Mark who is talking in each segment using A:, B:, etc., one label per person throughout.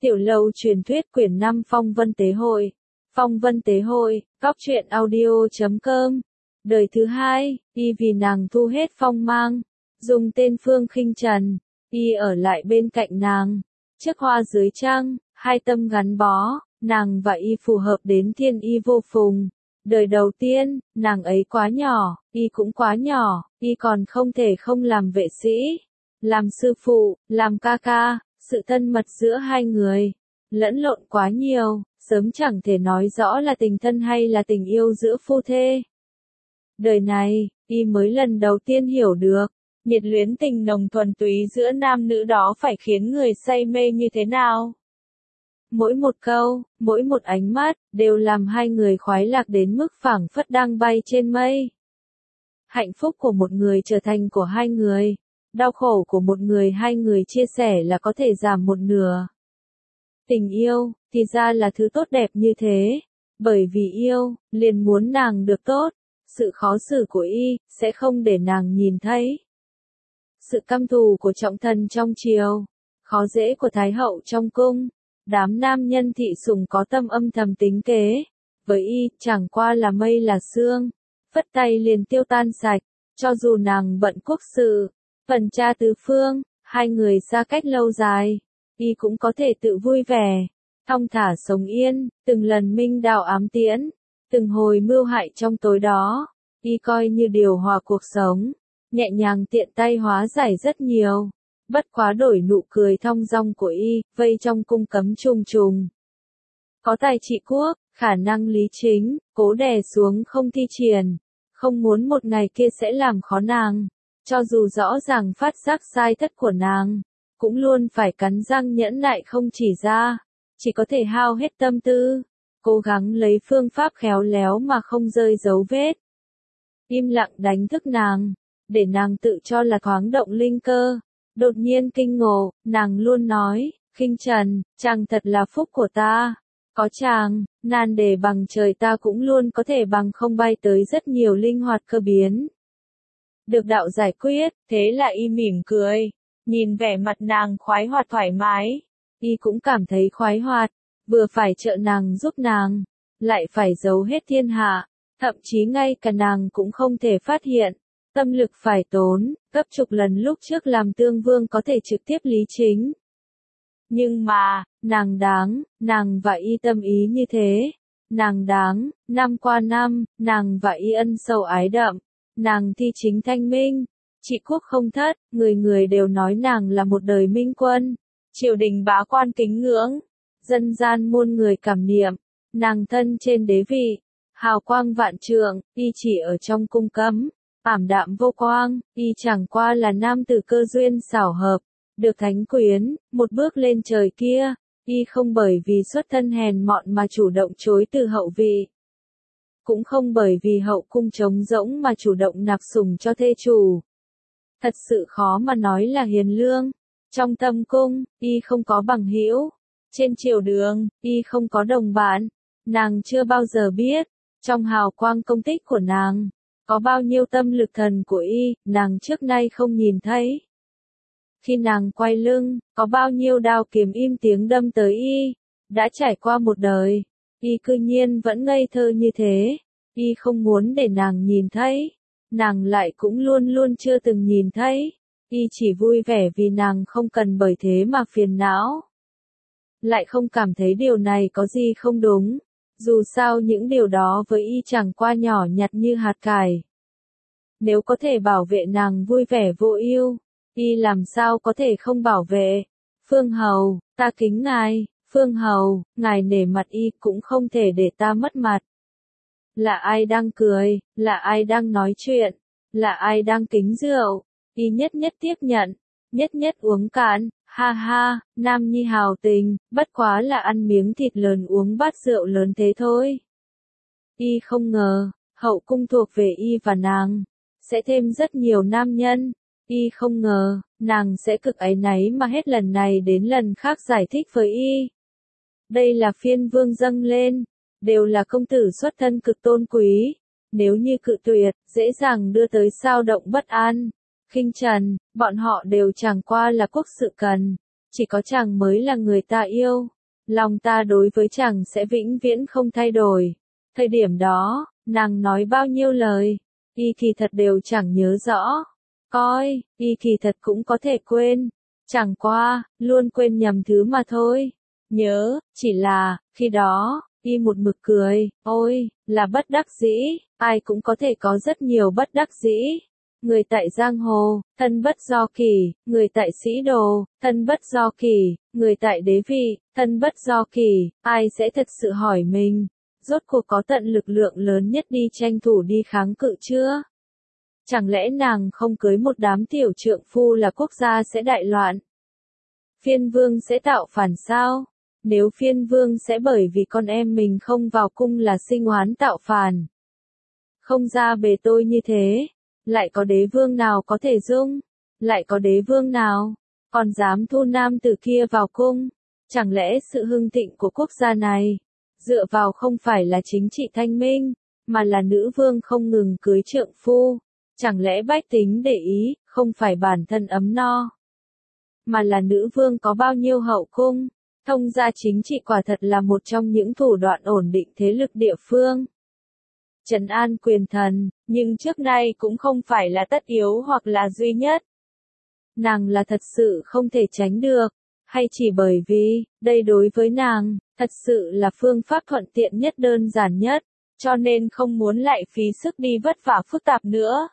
A: Tiểu Lâu truyền thuyết quyển 5 Phong Vân Tế Hội. Phong Vân Tế Hội, góc truyện audio.com. Đời thứ hai, y vì nàng thu hết phong mang, dùng tên Phương Khinh Trần, y ở lại bên cạnh nàng. Trước hoa dưới trăng, hai tâm gắn bó, nàng và y phù hợp đến thiên y vô phùng. Đời đầu tiên, nàng ấy quá nhỏ, y cũng quá nhỏ, y còn không thể không làm vệ sĩ, làm sư phụ, làm ca ca. Sự thân mật giữa hai người, lẫn lộn quá nhiều, sớm chẳng thể nói rõ là tình thân hay là tình yêu giữa phu thê. Đời này, y mới lần đầu tiên hiểu được, nhiệt luyến tình nồng thuần túy giữa nam nữ đó phải khiến người say mê như thế nào. Mỗi một câu, mỗi một ánh mắt, đều làm hai người khoái lạc đến mức phảng phất đang bay trên mây. Hạnh phúc của một người trở thành của hai người. Đau khổ của một người hai người chia sẻ là có thể giảm một nửa. Tình yêu, thì ra là thứ tốt đẹp như thế. Bởi vì yêu, liền muốn nàng được tốt. Sự khó xử của y, sẽ không để nàng nhìn thấy. Sự căm thù của trọng thần trong triều. Khó dễ của thái hậu trong cung. Đám nam nhân thị sủng có tâm âm thầm tính kế. Với y, chẳng qua là mây là sương. Phất tay liền tiêu tan sạch. Cho dù nàng bận quốc sự. Phần cha tứ phương, hai người xa cách lâu dài, y cũng có thể tự vui vẻ, thong thả sống yên, từng lần minh đạo ám tiễn, từng hồi mưu hại trong tối đó, y coi như điều hòa cuộc sống, nhẹ nhàng tiện tay hóa giải rất nhiều. Bất quá đổi nụ cười thong dong của y, vây trong cung cấm trùng trùng. Có tài trị quốc, khả năng lý chính, cố đè xuống không thi triển, không muốn một ngày kia sẽ làm khó nàng. Cho dù rõ ràng phát giác sai thất của nàng, cũng luôn phải cắn răng nhẫn nại không chỉ ra, chỉ có thể hao hết tâm tư, cố gắng lấy phương pháp khéo léo mà không rơi dấu vết. Im lặng đánh thức nàng, để nàng tự cho là thoáng động linh cơ. Đột nhiên kinh ngộ, nàng luôn nói, Khinh Trần, chàng thật là phúc của ta. Có chàng, nan đề bằng trời ta cũng luôn có thể bằng không bay tới rất nhiều linh hoạt cơ biến. Được đạo giải quyết, thế là y mỉm cười, nhìn vẻ mặt nàng khoái hoạt thoải mái, y cũng cảm thấy khoái hoạt, vừa phải trợ nàng giúp nàng, lại phải giấu hết thiên hạ, thậm chí ngay cả nàng cũng không thể phát hiện, tâm lực phải tốn, gấp chục lần lúc trước làm tương vương có thể trực tiếp lý chính. Nhưng mà, nàng và y tâm ý như thế, nàng đáng, năm qua năm, nàng và y ân sâu ái đậm. Nàng thi chính thanh minh, trị quốc không thất, người người đều nói nàng là một đời minh quân, triều đình bá quan kính ngưỡng, dân gian muôn người cảm niệm, nàng thân trên đế vị, hào quang vạn trượng, y chỉ ở trong cung cấm, ảm đạm vô quang, y chẳng qua là nam tử cơ duyên xảo hợp, được thánh quyến, một bước lên trời kia, y không bởi vì xuất thân hèn mọn mà chủ động chối từ hậu vị. Cũng không bởi vì hậu cung trống rỗng mà chủ động nạp sủng cho thê chủ. Thật sự khó mà nói là hiền lương. Trong tâm cung, y không có bằng hữu. Trên triều đường, y không có đồng bạn. Nàng chưa bao giờ biết, trong hào quang công tích của nàng, có bao nhiêu tâm lực thần của y, nàng trước nay không nhìn thấy. Khi nàng quay lưng, có bao nhiêu đao kiếm im tiếng đâm tới y, đã trải qua một đời. Y cư nhiên vẫn ngây thơ như thế, y không muốn để nàng nhìn thấy, nàng lại cũng luôn luôn chưa từng nhìn thấy, y chỉ vui vẻ vì nàng không cần bởi thế mà phiền não. Lại không cảm thấy điều này có gì không đúng, dù sao những điều đó với y chẳng qua nhỏ nhặt như hạt cải. Nếu có thể bảo vệ nàng vui vẻ vô ưu, y làm sao có thể không bảo vệ. Phương Hầu, ta kính ngài. Phương Hầu, ngài nể mặt y cũng không thể để ta mất mặt. Là ai đang cười, là ai đang nói chuyện, là ai đang kính rượu, y nhất nhất tiếp nhận, nhất nhất uống cạn, ha ha, nam nhi hào tình, bất quá là ăn miếng thịt lớn uống bát rượu lớn thế thôi. Y không ngờ, hậu cung thuộc về y và nàng, sẽ thêm rất nhiều nam nhân. Y không ngờ, nàng sẽ cực áy náy mà hết lần này đến lần khác giải thích với y. Đây là phiên vương dâng lên, đều là công tử xuất thân cực tôn quý, nếu như cự tuyệt, dễ dàng đưa tới xao động bất an. Khinh Trần, bọn họ đều chẳng qua là quốc sự cần, chỉ có chàng mới là người ta yêu. Lòng ta đối với chàng sẽ vĩnh viễn không thay đổi. Thời điểm đó, nàng nói bao nhiêu lời, y kỳ thật đều chẳng nhớ rõ. Coi, y kỳ thật cũng có thể quên. Chẳng qua, luôn quên nhầm thứ mà thôi. Nhớ, chỉ là, khi đó, y một mực cười, ôi, là bất đắc dĩ, ai cũng có thể có rất nhiều bất đắc dĩ. Người tại giang hồ, thân bất do kỳ, người tại sĩ đồ, thân bất do kỳ, người tại đế vị, thân bất do kỳ, ai sẽ thật sự hỏi mình, rốt cuộc có tận lực lượng lớn nhất đi tranh thủ đi kháng cự chưa? Chẳng lẽ nàng không cưới một đám tiểu trượng phu là quốc gia sẽ đại loạn? Phiên vương sẽ tạo phản sao? Nếu phiên vương sẽ bởi vì con em mình không vào cung là sinh oán tạo phản. Không ra bề tôi như thế, lại có đế vương nào có thể dung? Lại có đế vương nào còn dám thu nam tử kia vào cung? Chẳng lẽ sự hưng thịnh của quốc gia này dựa vào không phải là chính trị thanh minh, mà là nữ vương không ngừng cưới trượng phu? Chẳng lẽ bách tính để ý, không phải bản thân ấm no, mà là nữ vương có bao nhiêu hậu cung? Thông gia chính trị quả thật là một trong những thủ đoạn ổn định thế lực địa phương, trấn an quyền thần, nhưng trước nay cũng không phải là tất yếu hoặc là duy nhất. Nàng là thật sự không thể tránh được, hay chỉ bởi vì, đây đối với nàng, thật sự là phương pháp thuận tiện nhất đơn giản nhất, cho nên không muốn lại phí sức đi vất vả phức tạp nữa.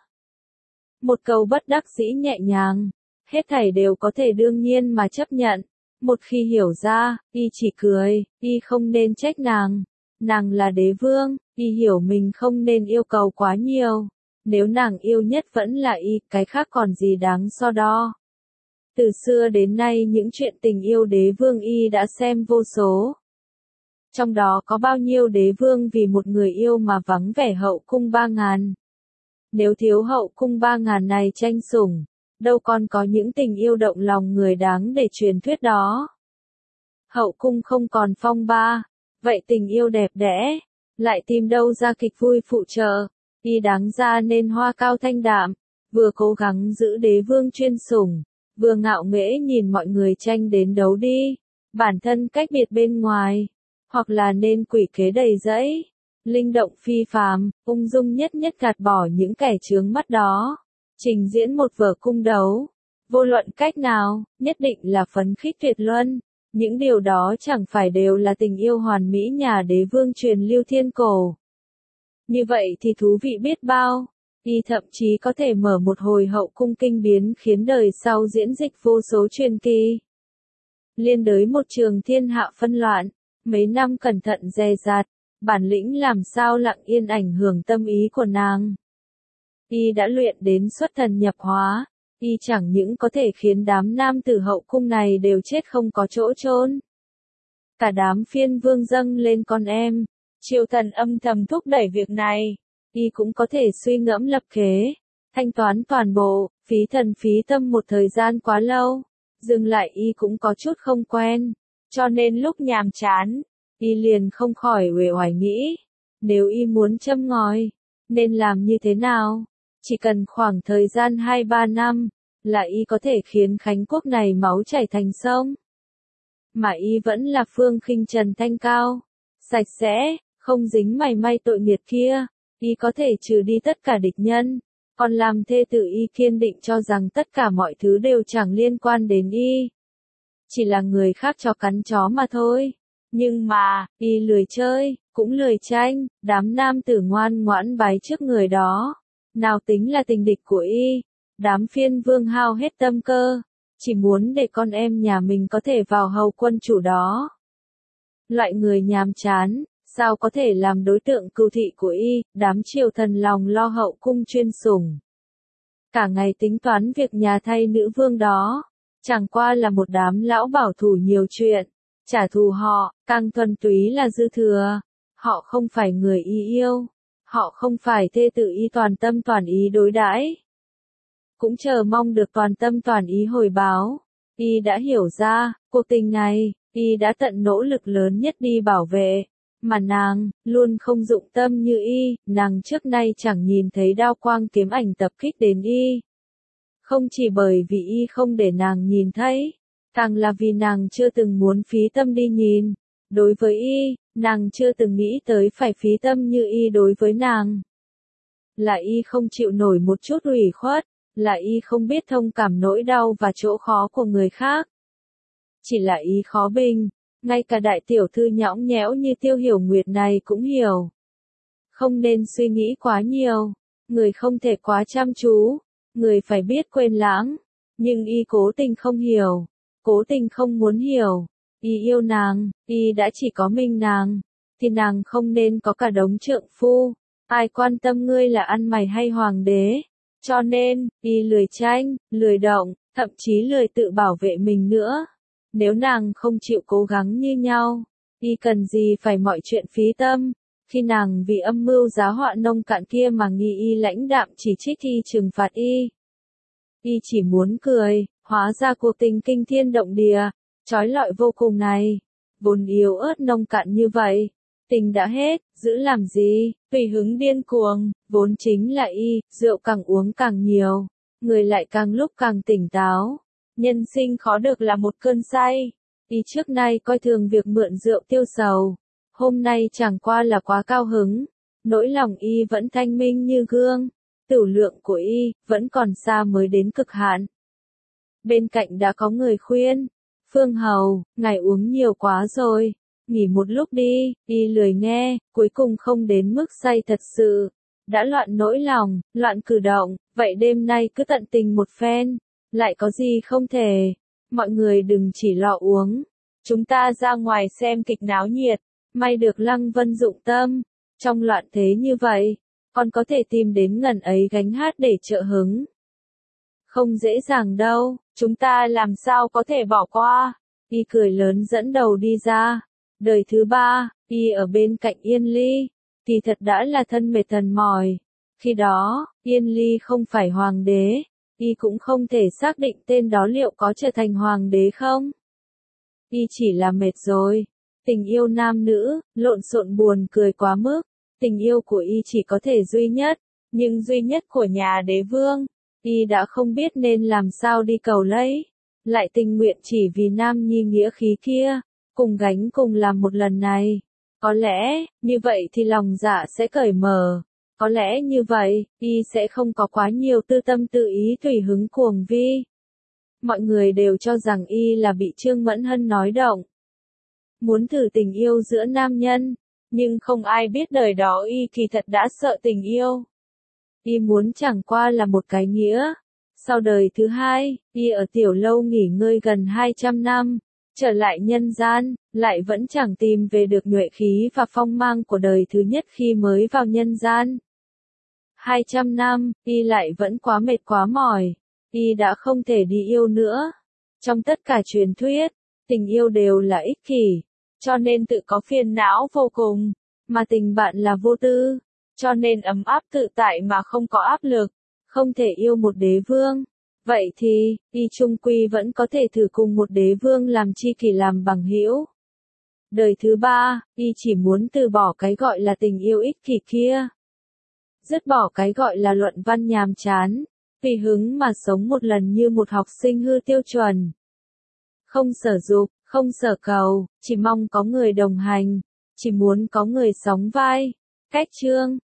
A: Một câu bất đắc dĩ nhẹ nhàng, hết thảy đều có thể đương nhiên mà chấp nhận. Một khi hiểu ra, y chỉ cười, y không nên trách nàng. Nàng là đế vương, y hiểu mình không nên yêu cầu quá nhiều. Nếu nàng yêu nhất vẫn là y, cái khác còn gì đáng so đo. Từ xưa đến nay những chuyện tình yêu đế vương y đã xem vô số. Trong đó có bao nhiêu đế vương vì một người yêu mà vắng vẻ hậu cung 3.000. Nếu thiếu hậu cung 3.000 này tranh sủng, đâu còn có những tình yêu động lòng người đáng để truyền thuyết đó. Hậu cung không còn phong ba, vậy tình yêu đẹp đẽ, lại tìm đâu ra kịch vui phụ trợ, y đáng ra nên hoa cao thanh đạm, vừa cố gắng giữ đế vương chuyên sủng, vừa ngạo nghễ nhìn mọi người tranh đến đấu đi, bản thân cách biệt bên ngoài, hoặc là nên quỷ kế đầy dẫy, linh động phi phàm, ung dung nhất nhất gạt bỏ những kẻ chướng mắt đó. Trình diễn một vở cung đấu, vô luận cách nào, nhất định là phấn khích tuyệt luân. Những điều đó chẳng phải đều là tình yêu hoàn mỹ nhà đế vương truyền lưu thiên cổ. Như vậy thì thú vị biết bao, y thậm chí có thể mở một hồi hậu cung kinh biến khiến đời sau diễn dịch vô số truyền kỳ. Liên đới một trường thiên hạ phân loạn, mấy năm cẩn thận dè dặt, bản lĩnh làm sao lặng yên ảnh hưởng tâm ý của nàng. Y đã luyện đến xuất thần nhập hóa, y chẳng những có thể khiến đám nam tử hậu cung này đều chết không có chỗ chôn. Cả đám phiên vương dâng lên con em, triều thần âm thầm thúc đẩy việc này, y cũng có thể suy ngẫm lập kế, thanh toán toàn bộ, phí thần phí tâm một thời gian quá lâu, dừng lại y cũng có chút không quen, cho nên lúc nhàm chán, y liền không khỏi uể oải nghĩ, nếu y muốn châm ngòi, nên làm như thế nào? Chỉ cần khoảng thời gian 2-3 năm, là y có thể khiến Khánh quốc này máu chảy thành sông. Mà y vẫn là Phương Khinh Trần thanh cao, sạch sẽ, không dính mảy may tội nghiệt kia, y có thể trừ đi tất cả địch nhân, còn làm thê tử y kiên định cho rằng tất cả mọi thứ đều chẳng liên quan đến y. Chỉ là người khác cho cắn chó mà thôi. Nhưng mà, y lười chơi, cũng lười tranh, đám nam tử ngoan ngoãn bái trước người đó. Nào tính là tình địch của y, đám phiên vương hao hết tâm cơ, chỉ muốn để con em nhà mình có thể vào hầu quân chủ đó. Loại người nhàm chán, sao có thể làm đối tượng cừu thị của y, đám triều thần lòng lo hậu cung chuyên sủng. Cả ngày tính toán việc nhà thay nữ vương đó, chẳng qua là một đám lão bảo thủ nhiều chuyện, trả thù họ, càng thuần túy là dư thừa, họ không phải người y yêu. Họ không phải thê tử y toàn tâm toàn ý đối đãi, cũng chờ mong được toàn tâm toàn ý hồi báo. Y đã hiểu ra, cuộc tình này, y đã tận nỗ lực lớn nhất đi bảo vệ, mà nàng, luôn không dụng tâm như y, nàng trước nay chẳng nhìn thấy đao quang kiếm ảnh tập kích đến y. Không chỉ bởi vì y không để nàng nhìn thấy, Càng là vì nàng chưa từng muốn phí tâm đi nhìn. Đối với y, nàng chưa từng nghĩ tới phải phí tâm như y đối với nàng. Là y không chịu nổi một chút ủy khuất, là y không biết thông cảm nỗi đau và chỗ khó của người khác. Chỉ là y khó bình, ngay cả đại tiểu thư nhõng nhẽo như Tiêu Hiểu Nguyệt này cũng hiểu. Không nên suy nghĩ quá nhiều, người không thể quá chăm chú, người phải biết quên lãng. Nhưng y cố tình không hiểu, cố tình không muốn hiểu. Y yêu nàng, y đã chỉ có mình nàng, thì nàng không nên có cả đống trượng phu. Ai quan tâm ngươi là ăn mày hay hoàng đế. Cho nên, y lười tranh, lười động, thậm chí lười tự bảo vệ mình nữa. Nếu nàng không chịu cố gắng như nhau, y cần gì phải mọi chuyện phí tâm. Khi nàng vì âm mưu giá họa nông cạn kia mà nghi y lãnh đạm chỉ trích y trừng phạt y. Y chỉ muốn cười, hóa ra cuộc tình kinh thiên động địa, trói lọi vô cùng này, vốn yếu ớt nông cạn như vậy. Tình đã hết, giữ làm gì, tùy hứng điên cuồng, vốn chính là y, rượu càng uống càng nhiều, người lại càng lúc càng tỉnh táo. Nhân sinh khó được là một cơn say. Y trước nay coi thường việc mượn rượu tiêu sầu. Hôm nay chẳng qua là quá cao hứng. Nỗi lòng y vẫn thanh minh như gương. Tửu lượng của y vẫn còn xa mới đến cực hạn. Bên cạnh đã có người khuyên. Phương Hầu, ngài uống nhiều quá rồi. Nghỉ một lúc đi, y lười nghe, cuối cùng không đến mức say thật sự. Đã loạn nỗi lòng, loạn cử động, vậy đêm nay cứ tận tình một phen. Lại có gì không thể. Mọi người đừng chỉ lo uống. Chúng ta ra ngoài xem kịch náo nhiệt. May được Lăng Vân dụng tâm. Trong loạn thế như vậy, còn có thể tìm đến ngần ấy gánh hát để trợ hứng. Không dễ dàng đâu, chúng ta làm sao có thể bỏ qua. Y cười lớn dẫn đầu đi ra. Đời thứ ba, y ở bên cạnh Yên Ly. Thì thật đã là thân mệt thần mỏi. Khi đó, Yên Ly không phải hoàng đế. Y cũng không thể xác định tên đó liệu có trở thành hoàng đế không. Y chỉ là mệt rồi. Tình yêu nam nữ, lộn xộn buồn cười quá mức. Tình yêu của y chỉ có thể duy nhất, nhưng duy nhất của nhà đế vương. Y đã không biết nên làm sao đi cầu lấy. Lại tình nguyện chỉ vì nam nhi nghĩa khí kia, cùng gánh cùng làm một lần này. Có lẽ, như vậy thì lòng dạ sẽ cởi mở. Có lẽ như vậy, y sẽ không có quá nhiều tư tâm tự ý tùy hứng cuồng vi. Mọi người đều cho rằng y là bị Trương Mẫn Hân nói động. Muốn thử tình yêu giữa nam nhân, nhưng không ai biết đời đó y kỳ thật đã sợ tình yêu. Y muốn chẳng qua là một cái nghĩa. Sau đời thứ hai, y ở tiểu lâu nghỉ ngơi gần 200 năm, trở lại nhân gian, lại vẫn chẳng tìm về được nhuệ khí và phong mang của đời thứ nhất khi mới vào nhân gian. 200 năm, y lại vẫn quá mệt quá mỏi, y đã không thể đi yêu nữa. Trong tất cả truyền thuyết, tình yêu đều là ích kỷ, cho nên tự có phiền não vô cùng, mà tình bạn là vô tư, cho nên ấm áp tự tại mà không có áp lực, không thể yêu một đế vương. Vậy thì, y chung quy vẫn có thể thử cùng một đế vương làm tri kỷ làm bằng hữu. Đời thứ ba, y chỉ muốn từ bỏ cái gọi là tình yêu ích kỷ kia. Dứt bỏ cái gọi là luận văn nhàm chán, tùy hứng mà sống một lần như một học sinh hư tiêu chuẩn. Không sở dục, không sở cầu, chỉ mong có người đồng hành, chỉ muốn có người sóng vai. Cách chương